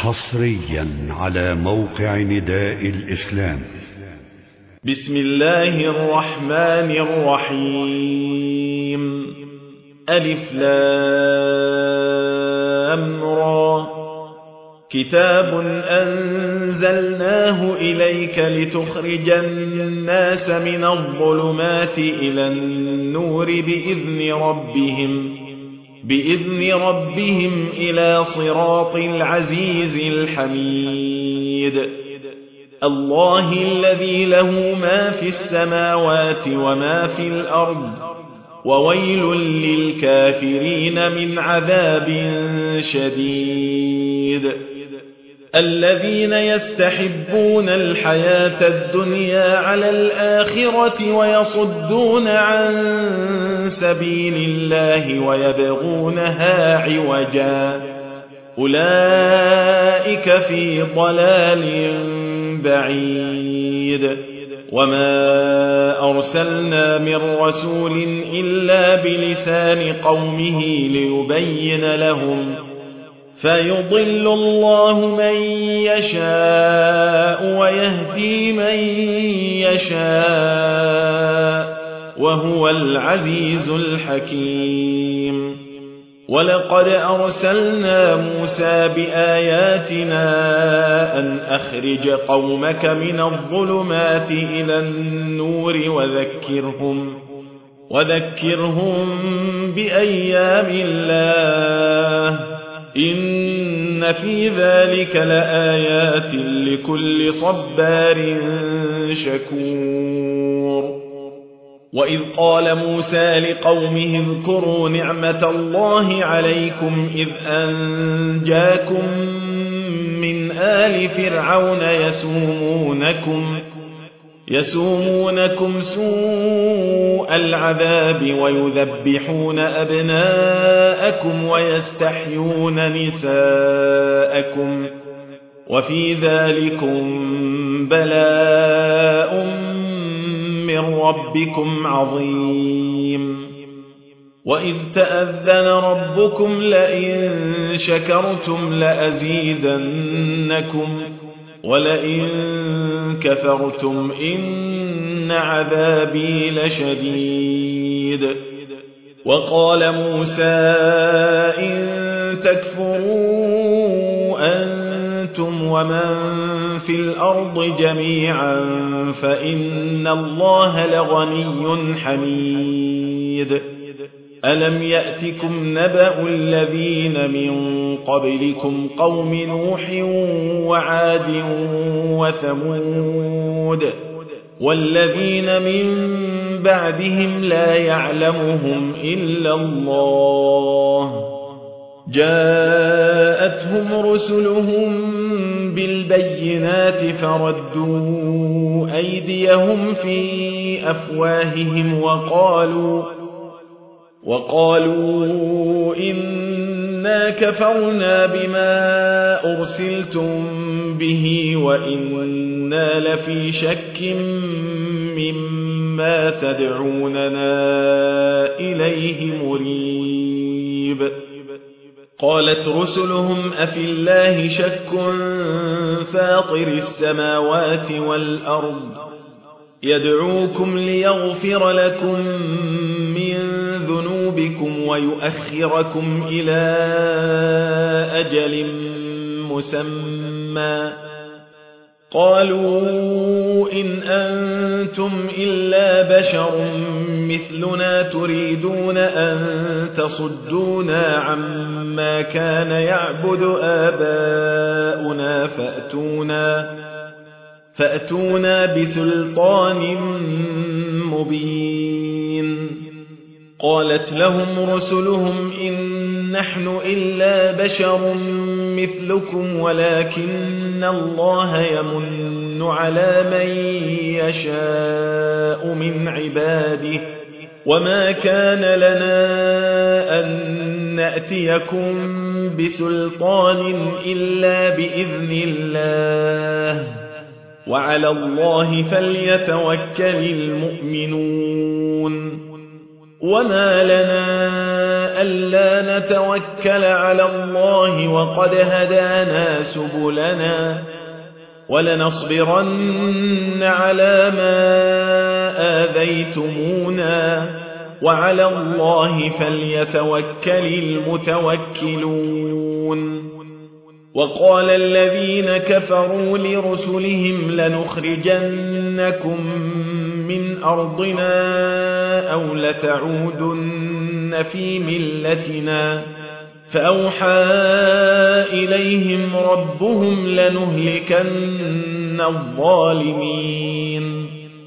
حصريا على موقع نداء الإسلام. بسم الله الرحمن الرحيم. ألف لام را. كتاب أنزلناه إليك لتخرج الناس من الظلمات إلى النور بإذن ربهم إلى صراط العزيز الحميد. الله الذي له ما في السماوات وما في الأرض، وويل للكافرين من عذاب شديد. الذين يستحبون الحياة الدنيا على الآخرة ويصدون عن سبيل الله ويبغونها عوجا، أولئك في ضلال بعيد. وما أرسلنا من رسول إلا بلسان قومه ليبين لهم، فيضل الله من يشاء ويهدي من يشاء، وهو العزيز الحكيم. ولقد أرسلنا موسى بآياتنا أن أخرج قومك من الظلمات إلى النور وذكرهم بأيام الله، إن في ذلك لآيات لكل صبار شكور. وإذ قال موسى لقومه اذكروا نعمة الله عليكم إذ أنجاكم من آل فرعون يسومونكم سوء العذاب ويذبحون أبناءكم ويستحيون نساءكم، وفي ذلكم بلاء من ربكم عظيم. وإذ تأذن ربكم لئن شكرتم لأزيدنكم ولئن كفرتم إن عذابي لشديد. وقال موسى إن تكفروا أنتم ومن في الأرض جميعا فإن الله لغني حميد. ألم يأتكم نبأ الذين من قبلكم قوم نوح وعاد وثمود والذين من بعدهم لا يعلمهم إلا الله، جاءتهم رسلهم بالبينات فردوا أيديهم في أفواههم وقالوا إنا كفرنا بما أرسلتم به وإنا لفي شك مما تدعوننا إليه مريب. قالت رسلهم أفي الله شك فاطر السماوات والأرض يدعوكم ليغفر لكم من ذنوبكم ويؤخركم إلى أجل مسمى، قالوا إن أنتم إلا بشر مثلنا تريدون أن تصدونا عما كان يعبد آباؤنا فأتونا بسلطان مبين. قالت لهم رسلهم إن نحن إلا بشر مثلكم ولكن الله يمن على من يشاء من عباده، وما كان لنا أن نأتيكم بسلطان إلا بإذن الله، وعلى الله فليتوكل المؤمنون. وما لنا ألا نتوكل على الله وقد هدانا سبلنا ولنصبرن على ما آذيتمونا وعلى الله فليتوكل المتوكلون وقال الذين كفروا لرسلهم لنخرجنكم من أرضنا أو لتعودن في ملتنا فأوحى إليهم ربهم لنهلكن الظالمين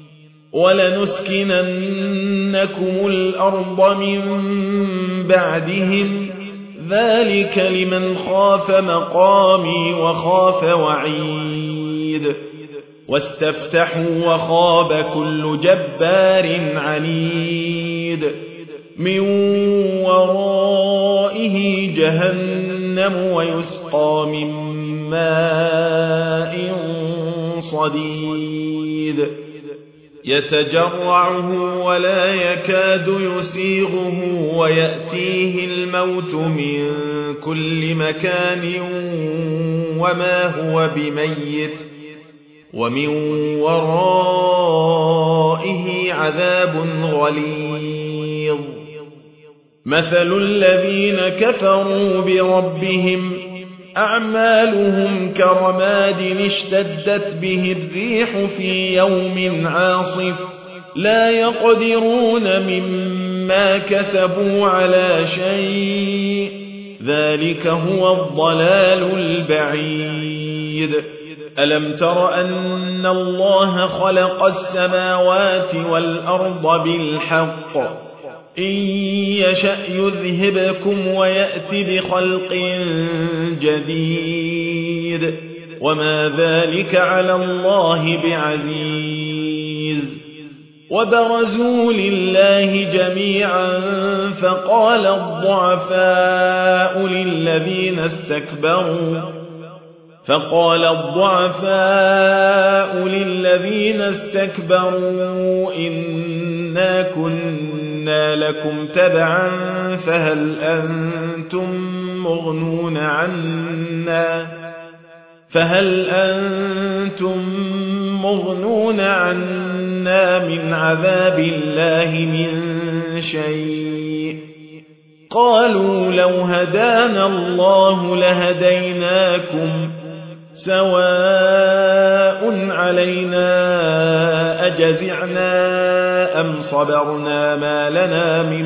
ولنسكننكم الأرض من بعدهم ذلك لمن خاف مقامي وخاف وعيد واستفتحوا وخاب كل جبار عنيد من ورائه جهنم ويسقى من ماء صديد يتجرعه ولا يكاد يسيغه ويأتيه الموت من كل مكان وما هو بميت ومن ورائه عذاب غليظ مثل الذين كفروا بربهم أعمالهم كرماد اشتدت به الريح في يوم عاصف لا يقدرون مما كسبوا على شيء ذلك هو الضلال البعيد ألم تر أن الله خلق السماوات والأرض بالحق إن يشأ يذهبكم ويأت بخلق جديد وما ذلك على الله بعزيز وبرزوا لله جميعا فقال الضعفاء للذين استكبروا إنا كنا لكم تبعا فهل أنتم مغنون عنا من عذاب الله من شيء قالوا لو هدانا الله لهديناكم سواء علينا أجزعنا أم صبرنا ما لنا من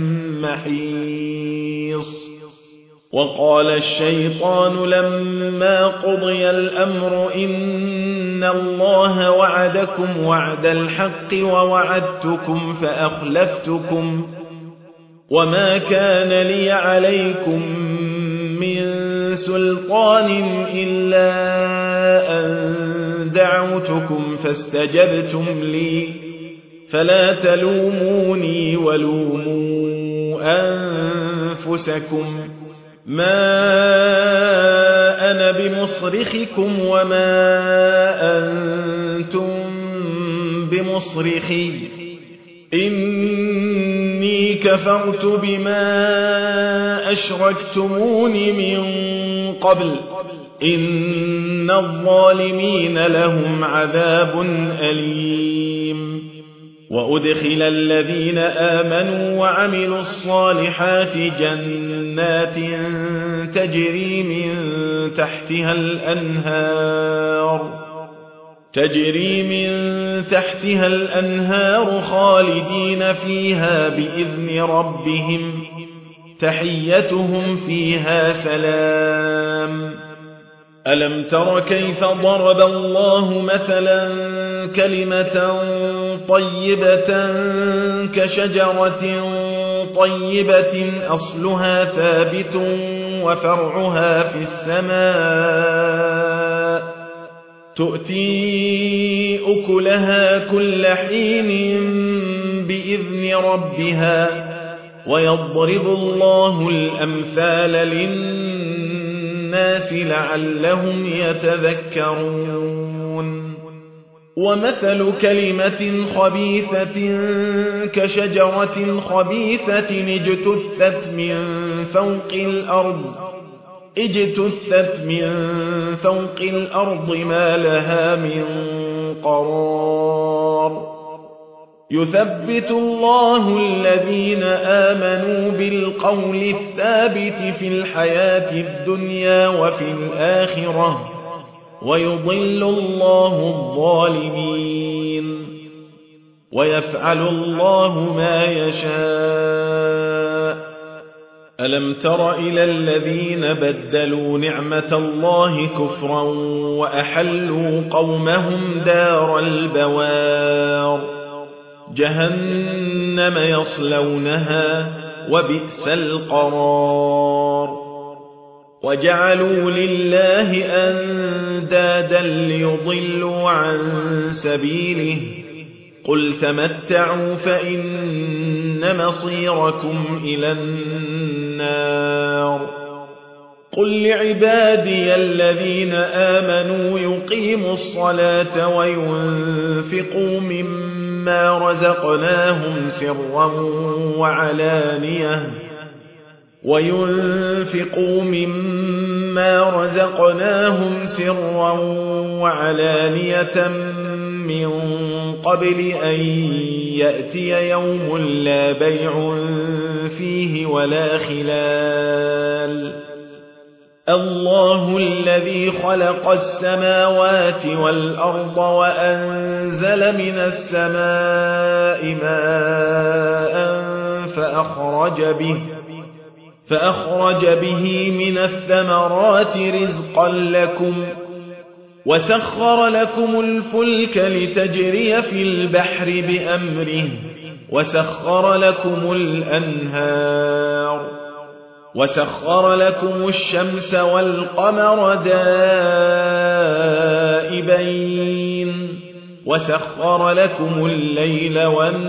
محيص وقال الشيطان لما قضي الأمر إن الله وعدكم وعد الحق ووعدتكم فأخلفتكم وما كان لي عليكم من سلطان إلا أن دعوتكم فاستجبتم لي فلا تلوموني ولوموا أنفسكم ما أنا بمصرخكم وما أنتم بمصرخي إني كفرت بما أشركتمون من قبل إن الظالمين لهم عذاب أليم وأدخل الذين آمنوا وعملوا الصالحات جنات تجري من تحتها الأنهار خالدين فيها بإذن ربهم تحيتهم فيها سلام ألم تر كيف ضرب الله مثلا كلمة طيبة كشجرة طيبة أصلها ثابت وفرعها في السماء تؤتي أكلها كل حين بإذن ربها ويضرب الله الأمثال للناس لعلهم يتذكرون ومثل كلمة خبيثة كشجرة خبيثة اجتثت من فوق الأرض ما لها من قرار يثبت الله الذين آمنوا بالقول الثابت في الحياة الدنيا وفي الآخرة ويضل الله الظالمين ويفعل الله ما يشاء ألم تر إلى الذين بدلوا نعمة الله كفرا وأحلوا قومهم دار البوار جهنم يصلونها وبئس القرار وجعلوا لله أندادا ليضلوا عن سبيله قل تمتعوا فإن مصيركم إلى النار قل لعبادي الذين آمنوا يقيموا الصلاة وينفقوا مما رزقناهم سرا وعلانية من قبل أن يأتي يوم لا بيع فيه ولا خلال الله الذي خلق السماوات والأرض وأنزل من السماء ماء فأخرج به من الثمرات رزقا لكم وسخر لكم الفلك لتجري في البحر بأمره وسخر لكم الأنهار وسخر لكم الشمس والقمر دائبين وسخر لكم الليل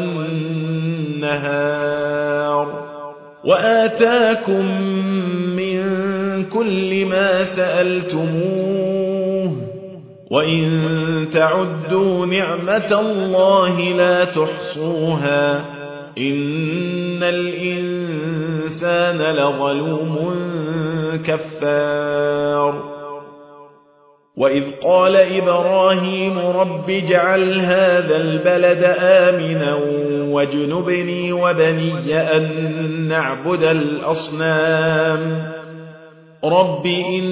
والنهار وآتاكم من كل ما سألتموه وإن تعدوا نعمة الله لا تحصوها إن الإنسان لظلوم كفار وإذ قال إبراهيم رب اجعل هذا البلد آمنا واجنبني وبني أن نعبد الأصنام رب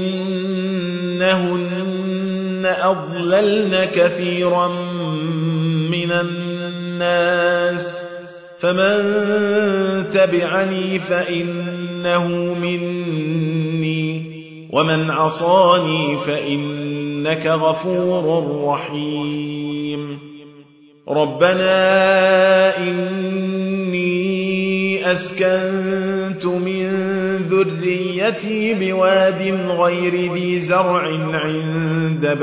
إنهن أضللن كثيرا من الناس فمن تبعني فإنه مني ومن عصاني فإنك غفور رحيم ربنا إني أسكنت من ذريتي بواد غير ذي زرع عند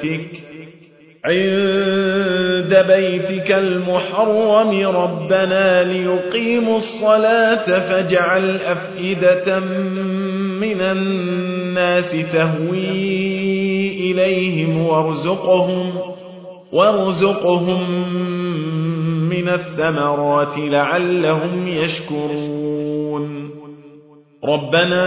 بيتك المحرم ربنا ليقيموا الصلاة فاجعل أفئدة من الناس تهوي إليهم وارزقهم من الثمرات لعلهم يشكرون ربنا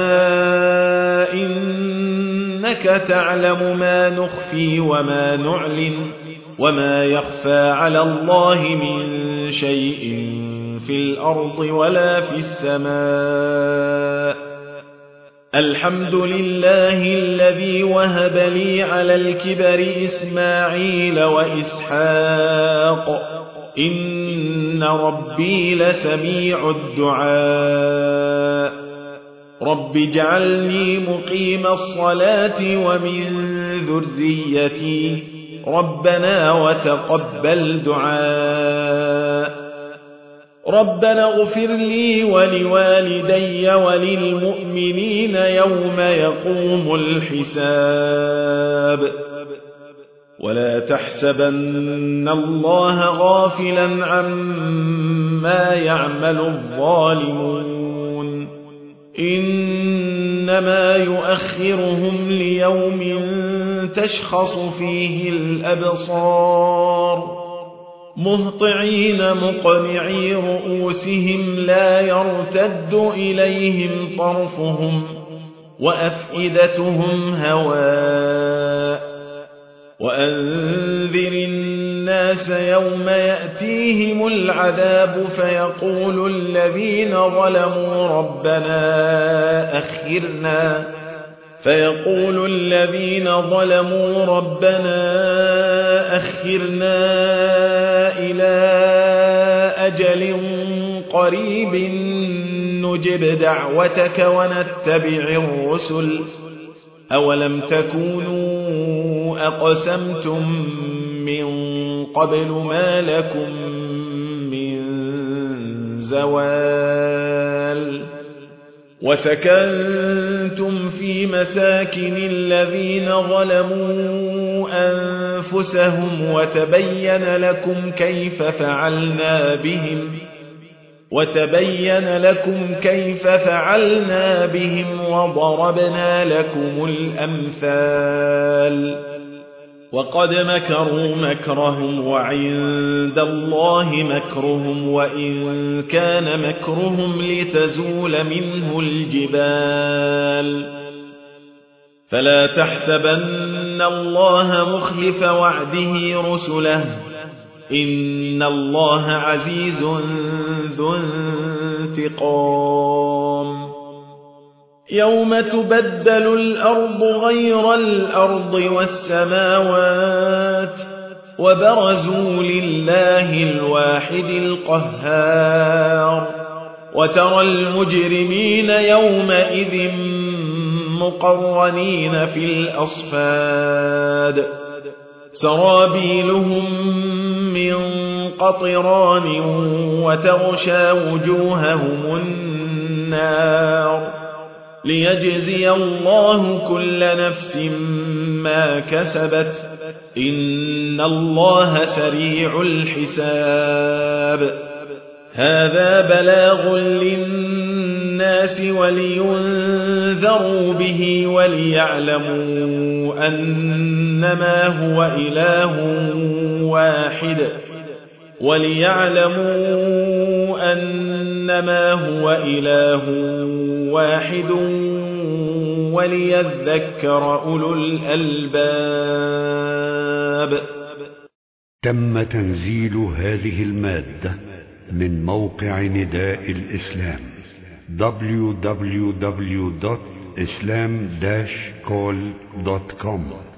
إنك تعلم ما نخفي وما نعلن وما يخفى على الله من شيء في الأرض ولا في السماء الحمد لله الذي وهب لي على الكبر إسماعيل وإسحاق إن ربي لسميع الدعاء رب اجعلني مقيم الصلاة ومن ذريتي ربنا وتقبل دعاء ربنا اغفر لي ولوالدي وللمؤمنين يوم يقوم الحساب ولا تحسبن الله غافلا عما يعمل الظالمون إنما يؤخرهم ليوم تشخص فيه الأبصار مهطعين مقنعي رؤوسهم لا يرتد إليهم طرفهم وأفئدتهم هواء وأنذر الناس يوم يأتيهم العذاب فيقول الذين ظلموا ربنا أخرنا إلى أجل قريب نجب دعوتك ونتبع الرسل أولم تكونوا أقسمتم من قبل ما لكم من زوال وسكنتم في مساكن الذين ظلموا أنفسهم وتبين لكم كيف فعلنا بهم وضربنا لكم الأمثال وقد مكروا مكرهم وعند الله مكرهم وإن كان مكرهم لتزول منه الجبال فلا تحسبن الله مخلف وعده رسله إن الله عزيز ذو انتقام يوم تبدل الأرض غير الأرض والسماوات وبرزوا لله الواحد القهار وترى المجرمين يومئذ مقرنين في الأصفاد سرابيلهم من قطران وتغشى وجوههم النار ليجزي الله كل نفس ما كسبت إن الله سريع الحساب هذا بلاغ للناس ولينذروا به وليعلموا أنما هو إله واحد وليذكر أولو الألباب. تم تنزيل هذه المادة من موقع نداء الإسلام www.islam-call.com